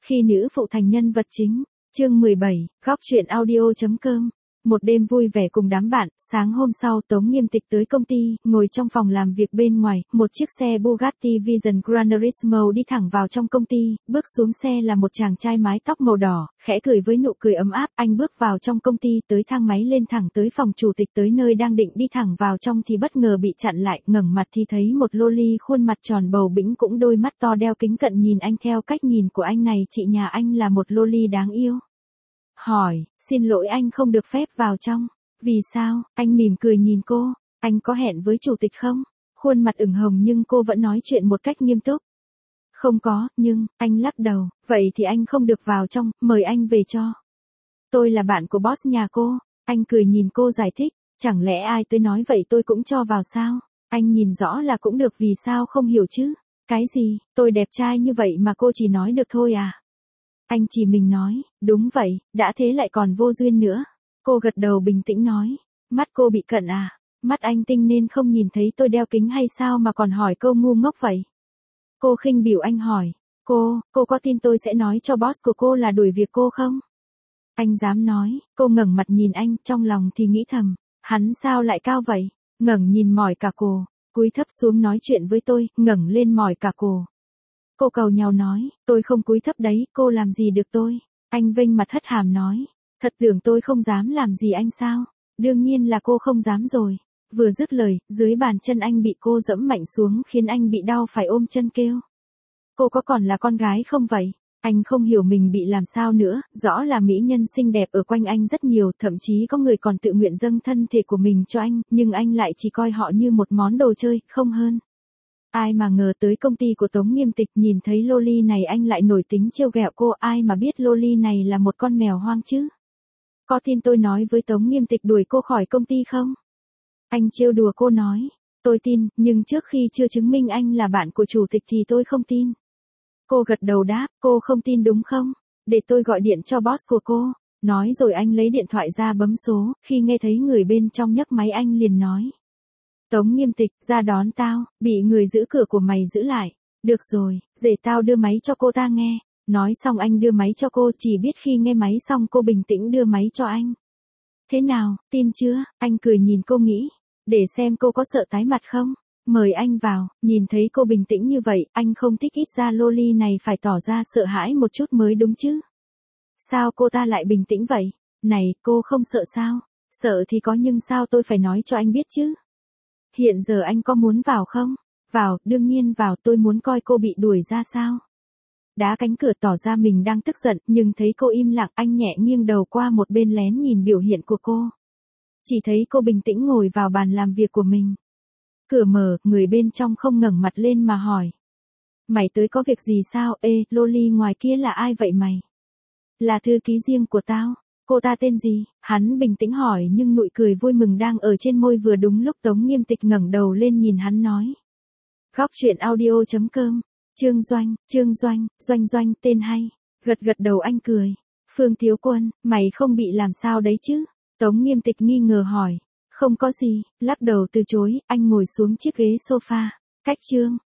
Khi nữ phụ thành nhân vật chính, chương 17, góc truyện audio.com. Một đêm vui vẻ cùng đám bạn, sáng hôm sau Tống Nghiêm Tịch tới công ty, ngồi trong phòng làm việc bên ngoài, một chiếc xe Bugatti Vision Gran Turismo đi thẳng vào trong công ty, bước xuống xe là một chàng trai mái tóc màu đỏ, khẽ cười với nụ cười ấm áp, anh bước vào trong công ty tới thang máy lên thẳng tới phòng chủ tịch tới nơi đang định đi thẳng vào trong thì bất ngờ bị chặn lại, ngẩng mặt thì thấy một loli khuôn mặt tròn bầu bĩnh cũng đôi mắt to đeo kính cận nhìn anh theo cách nhìn của anh này chị nhà anh là một loli đáng yêu. Hỏi, xin lỗi anh không được phép vào trong. Vì sao? Anh mỉm cười nhìn cô. Anh có hẹn với chủ tịch không? Khuôn mặt ửng hồng nhưng cô vẫn nói chuyện một cách nghiêm túc. Không có, nhưng, anh lắc đầu. Vậy thì anh không được vào trong, mời anh về cho. Tôi là bạn của boss nhà cô. Anh cười nhìn cô giải thích. Chẳng lẽ ai tới nói vậy tôi cũng cho vào sao? Anh nhìn rõ là cũng được vì sao không hiểu chứ? Cái gì? Tôi đẹp trai như vậy mà cô chỉ nói được thôi à? Anh chỉ mình nói, đúng vậy, đã thế lại còn vô duyên nữa. Cô gật đầu bình tĩnh nói, mắt cô bị cận à, mắt anh tinh nên không nhìn thấy tôi đeo kính hay sao mà còn hỏi câu ngu ngốc vậy. Cô khinh bỉ anh hỏi, cô có tin tôi sẽ nói cho boss của cô là đuổi việc cô không? Anh dám nói, cô ngẩng mặt nhìn anh, trong lòng thì nghĩ thầm, hắn sao lại cao vậy, ngẩng nhìn mỏi cả cổ, cúi thấp xuống nói chuyện với tôi, ngẩng lên mỏi cả cổ. Cô cầu nhau nói, tôi không cúi thấp đấy, cô làm gì được tôi. Anh vênh mặt hất hàm nói, thật tưởng tôi không dám làm gì anh sao? Đương nhiên là cô không dám rồi. Vừa dứt lời, dưới bàn chân anh bị cô dẫm mạnh xuống khiến anh bị đau phải ôm chân kêu. Cô có còn là con gái không vậy? Anh không hiểu mình bị làm sao nữa, rõ là mỹ nhân xinh đẹp ở quanh anh rất nhiều, thậm chí có người còn tự nguyện dâng thân thể của mình cho anh, nhưng anh lại chỉ coi họ như một món đồ chơi, không hơn. Ai mà ngờ tới công ty của Tống Nghiêm Tịch nhìn thấy loli này anh lại nổi tính trêu ghẹo cô, ai mà biết loli này là một con mèo hoang chứ. Có tin tôi nói với Tống Nghiêm Tịch đuổi cô khỏi công ty không? Anh trêu đùa cô nói, tôi tin, nhưng trước khi chưa chứng minh anh là bạn của chủ tịch thì tôi không tin. Cô gật đầu đáp, cô không tin đúng không? Để tôi gọi điện cho boss của cô. Nói rồi anh lấy điện thoại ra bấm số, khi nghe thấy người bên trong nhấc máy anh liền nói. Tống Nghiêm Tịch, ra đón tao, bị người giữ cửa của mày giữ lại. Được rồi, để tao đưa máy cho cô ta nghe. Nói xong anh đưa máy cho cô, chỉ biết khi nghe máy xong cô bình tĩnh đưa máy cho anh. Thế nào, tin chưa? Anh cười nhìn cô nghĩ. Để xem cô có sợ tái mặt không? Mời anh vào, nhìn thấy cô bình tĩnh như vậy, anh không thích ít ra loli này phải tỏ ra sợ hãi một chút mới đúng chứ. Sao cô ta lại bình tĩnh vậy? Này, cô không sợ sao? Sợ thì có nhưng sao tôi phải nói cho anh biết chứ? Hiện giờ anh có muốn vào không? Vào, đương nhiên vào, tôi muốn coi cô bị đuổi ra sao. Đá cánh cửa tỏ ra mình đang tức giận, nhưng thấy cô im lặng, anh nhẹ nghiêng đầu qua một bên lén nhìn biểu hiện của cô. Chỉ thấy cô bình tĩnh ngồi vào bàn làm việc của mình. Cửa mở, người bên trong không ngẩng mặt lên mà hỏi. Mày tới có việc gì sao? Ê, loli ngoài kia là ai vậy mày? Là thư ký riêng của tao. Cô ta tên gì? Hắn bình tĩnh hỏi nhưng nụ cười vui mừng đang ở trên môi vừa đúng lúc Tống Nghiêm Tịch ngẩng đầu lên nhìn hắn nói. Góc truyện audio.com. Trương Doanh, tên hay. Gật đầu anh cười. Phương Thiếu Quân, mày không bị làm sao đấy chứ? Tống Nghiêm Tịch nghi ngờ hỏi. Không có gì, lắc đầu từ chối, anh ngồi xuống chiếc ghế sofa. Cách Trương